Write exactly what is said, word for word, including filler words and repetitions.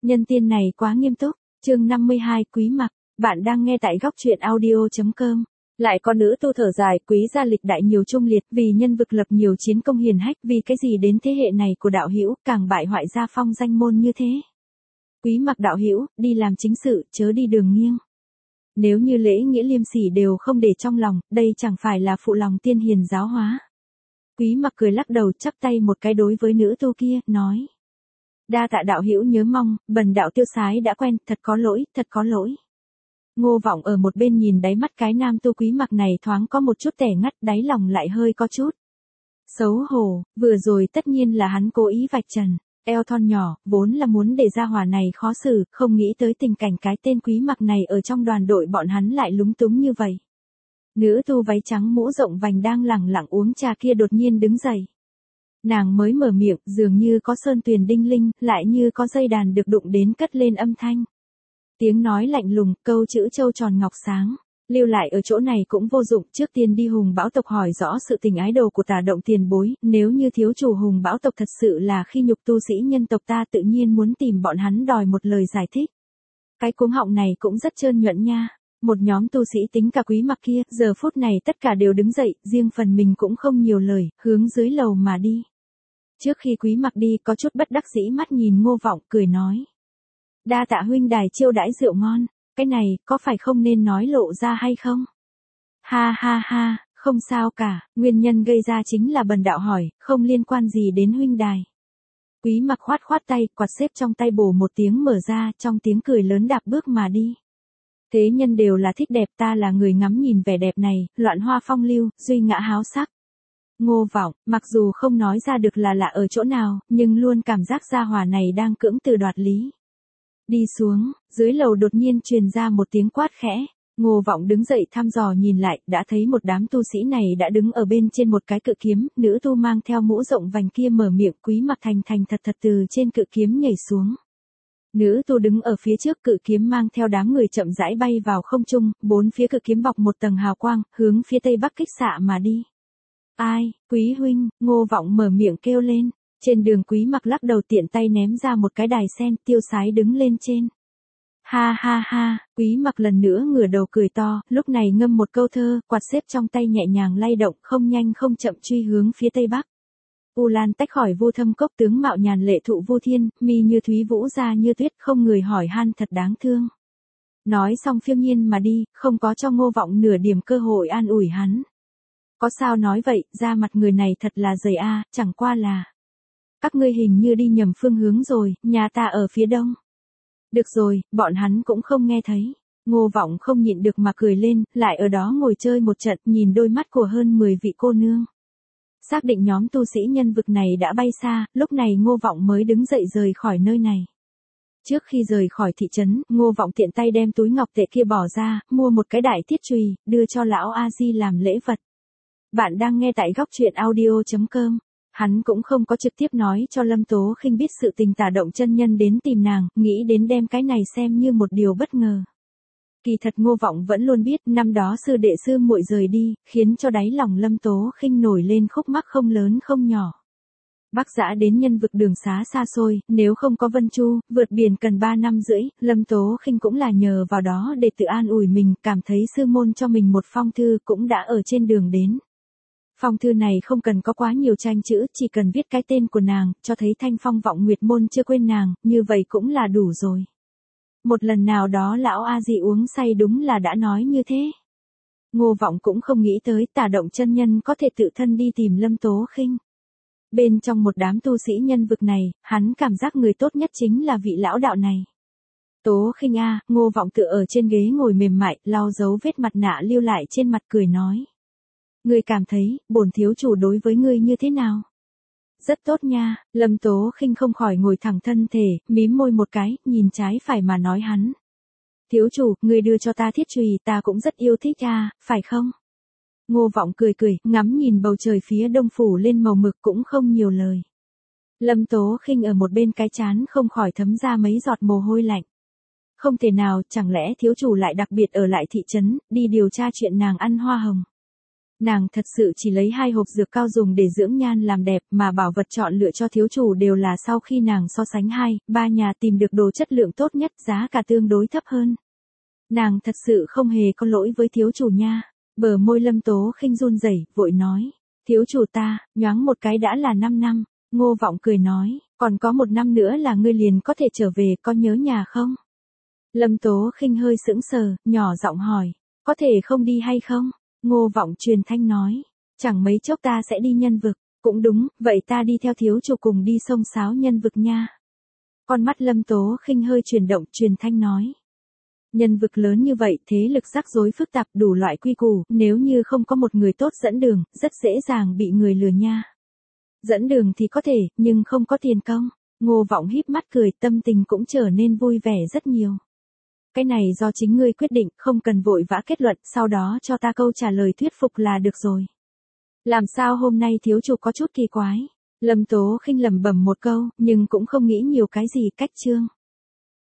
Nhân tiên này quá nghiêm túc. Chương năm mươi hai Quý Mặc, bạn đang nghe tại góc truyện audio chấm com. Lại có nữ tu thở dài, quý gia lịch đại nhiều trung liệt, vì nhân vực lập nhiều chiến công hiển hách, vì cái gì đến thế hệ này của đạo hữu càng bại hoại gia phong danh môn như thế. Quý Mặc đạo hữu, đi làm chính sự, chớ đi đường nghiêng. Nếu như lễ nghĩa liêm sỉ đều không để trong lòng, đây chẳng phải là phụ lòng tiên hiền giáo hóa. Quý Mặc cười lắc đầu, chắp tay một cái đối với nữ tu kia, nói: đa tạ đạo hữu nhớ mong, bần đạo tiêu sái đã quen, thật có lỗi, thật có lỗi. Ngô Vọng ở một bên nhìn đáy mắt cái nam tu Quý Mặc này thoáng có một chút tẻ ngắt, đáy lòng lại hơi có chút xấu hổ, vừa rồi tất nhiên là hắn cố ý vạch trần, eo thon nhỏ, vốn là muốn để gia hỏa này khó xử, không nghĩ tới tình cảnh cái tên Quý Mặc này ở trong đoàn đội bọn hắn lại lúng túng như vậy. Nữ tu váy trắng mũ rộng vành đang lẳng lặng uống trà kia đột nhiên đứng dậy. Nàng mới mở miệng, dường như có sơn tuyền đinh linh, lại như có dây đàn được đụng đến cất lên âm thanh. Tiếng nói lạnh lùng, câu chữ châu tròn ngọc sáng. Lưu lại ở chỗ này cũng vô dụng, trước tiên đi Hùng Bão tộc hỏi rõ sự tình ái đồ của Tà Động tiền bối, nếu như thiếu chủ Hùng Bão tộc thật sự là khi nhục tu sĩ nhân tộc ta tự nhiên muốn tìm bọn hắn đòi một lời giải thích. Cái cuống họng này cũng rất trơn nhuận nha. Một nhóm tu sĩ tính cả Quý Mặc kia, giờ phút này tất cả đều đứng dậy, riêng phần mình cũng không nhiều lời, hướng dưới lầu mà đi. Trước khi Quý Mặc đi có chút bất đắc dĩ mắt nhìn Ngô Vọng cười nói: đa tạ huynh đài chiêu đãi rượu ngon, cái này có phải không nên nói lộ ra hay không? Ha ha ha, không sao cả, nguyên nhân gây ra chính là bần đạo hỏi, không liên quan gì đến huynh đài. Quý Mặc khoát khoát tay, quạt xếp trong tay bổ một tiếng mở ra, trong tiếng cười lớn đạp bước mà đi. Thế nhân đều là thích đẹp, ta là người ngắm nhìn vẻ đẹp này, loạn hoa phong lưu, duy ngã háo sắc. Ngô Vọng, mặc dù không nói ra được là lạ ở chỗ nào, nhưng luôn cảm giác gia hỏa này đang cưỡng từ đoạt lý. Đi xuống, dưới lầu đột nhiên truyền ra một tiếng quát khẽ. Ngô Vọng đứng dậy thăm dò nhìn lại, đã thấy một đám tu sĩ này đã đứng ở bên trên một cái cự kiếm, nữ tu mang theo mũ rộng vành kia mở miệng, Quý Mặc thành thành thật thật từ trên cự kiếm nhảy xuống. Nữ tu đứng ở phía trước cự kiếm mang theo đám người chậm rãi bay vào không trung, bốn phía cự kiếm bọc một tầng hào quang, hướng phía tây bắc kích xạ mà đi. Ai, Quý huynh, Ngô Vọng mở miệng kêu lên. Trên đường Quý Mặc lắc đầu tiện tay ném ra một cái đài sen, tiêu sái đứng lên trên. Ha ha ha, Quý Mặc lần nữa ngửa đầu cười to, lúc này ngâm một câu thơ, quạt xếp trong tay nhẹ nhàng lay động, không nhanh không chậm truy hướng phía tây bắc. U Lan tách khỏi Vô Thâm cốc, tướng mạo nhàn lệ thụ vô thiên, mi như thúy vũ da như tuyết, không người hỏi han thật đáng thương. Nói xong phiêu nhiên mà đi, không có cho Ngô Vọng nửa điểm cơ hội an ủi hắn. Có sao nói vậy, da mặt người này thật là dày a, chẳng qua là các ngươi hình như đi nhầm phương hướng rồi, nhà ta ở phía đông. Được rồi, bọn hắn cũng không nghe thấy. Ngô Vọng không nhịn được mà cười lên, lại ở đó ngồi chơi một trận, nhìn đôi mắt của hơn mười vị cô nương. Xác định nhóm tu sĩ nhân vực này đã bay xa, lúc này Ngô Vọng mới đứng dậy rời khỏi nơi này. Trước khi rời khỏi thị trấn, Ngô Vọng tiện tay đem túi ngọc tệ kia bỏ ra, mua một cái đại thiết chùy, đưa cho lão A Di làm lễ vật. Bạn đang nghe tại góc truyện audio chấm com. Hắn cũng không có trực tiếp nói cho Lâm Tố Khinh biết sự tình Tà Động chân nhân đến tìm nàng, nghĩ đến đem cái này xem như một điều bất ngờ. Kỳ thật Ngô Vọng vẫn luôn biết, năm đó sư đệ sư muội rời đi, khiến cho đáy lòng Lâm Tố Khinh nổi lên khúc mắc không lớn không nhỏ. Bắc Dã đến nhân vực đường xá xa xôi, nếu không có Vân Chu, vượt biển cần ba năm rưỡi, Lâm Tố Khinh cũng là nhờ vào đó để tự an ủi mình, cảm thấy sư môn cho mình một phong thư cũng đã ở trên đường đến. Phong thư này không cần có quá nhiều tranh chữ, chỉ cần viết cái tên của nàng, cho thấy Thanh Phong Vọng Nguyệt môn chưa quên nàng, như vậy cũng là đủ rồi. Một lần nào đó lão A Di uống say đúng là đã nói như thế. Ngô Vọng cũng không nghĩ tới Tà Động chân nhân có thể tự thân đi tìm Lâm Tố Khinh. Bên trong một đám tu sĩ nhân vực này, hắn cảm giác người tốt nhất chính là vị lão đạo này. Tố Khinh a, Ngô Vọng tựa ở trên ghế ngồi mềm mại, lau dấu vết mặt nạ lưu lại trên mặt cười nói. Ngươi cảm thấy, bổn thiếu chủ đối với ngươi như thế nào? Rất tốt nha, Lâm Tố Khinh không khỏi ngồi thẳng thân thể, mím môi một cái, nhìn trái phải mà nói hắn. Thiếu chủ, ngươi đưa cho ta thiết chùy, ta cũng rất yêu thích à, phải không? Ngô Vọng cười cười, ngắm nhìn bầu trời phía đông phủ lên màu mực cũng không nhiều lời. Lâm Tố Khinh ở một bên cái trán không khỏi thấm ra mấy giọt mồ hôi lạnh. Không thể nào, chẳng lẽ thiếu chủ lại đặc biệt ở lại thị trấn, đi điều tra chuyện nàng ăn hoa hồng. Nàng thật sự chỉ lấy hai hộp dược cao dùng để dưỡng nhan làm đẹp, mà bảo vật chọn lựa cho thiếu chủ đều là sau khi nàng so sánh hai, ba nhà tìm được đồ chất lượng tốt nhất, giá cả tương đối thấp hơn. Nàng thật sự không hề có lỗi với thiếu chủ nha. Bờ môi Lâm Tố Khinh run rẩy, vội nói. Thiếu chủ ta, nhoáng một cái đã là năm năm. Ngô Vọng cười nói, còn có một năm nữa là ngươi liền có thể trở về, có nhớ nhà không? Lâm Tố Khinh hơi sững sờ, nhỏ giọng hỏi, có thể không đi hay không? Ngô Vọng truyền thanh nói, chẳng mấy chốc ta sẽ đi nhân vực. Cũng đúng, vậy ta đi theo thiếu chủ cùng đi sông sáo nhân vực nha. Con mắt Lâm Tố Khinh hơi chuyển động, truyền thanh nói. Nhân vực lớn như vậy, thế lực rắc rối phức tạp, đủ loại quy củ, nếu như không có một người tốt dẫn đường, rất dễ dàng bị người lừa nha. Dẫn đường thì có thể, nhưng không có tiền công. Ngô Vọng híp mắt cười, tâm tình cũng trở nên vui vẻ rất nhiều. Cái này do chính ngươi quyết định, không cần vội vã kết luận, sau đó cho ta câu trả lời thuyết phục là được rồi. Làm sao hôm nay thiếu chủ có chút kỳ quái? Lâm Tố Khinh lẩm bẩm một câu, nhưng cũng không nghĩ nhiều cái gì, cách chương.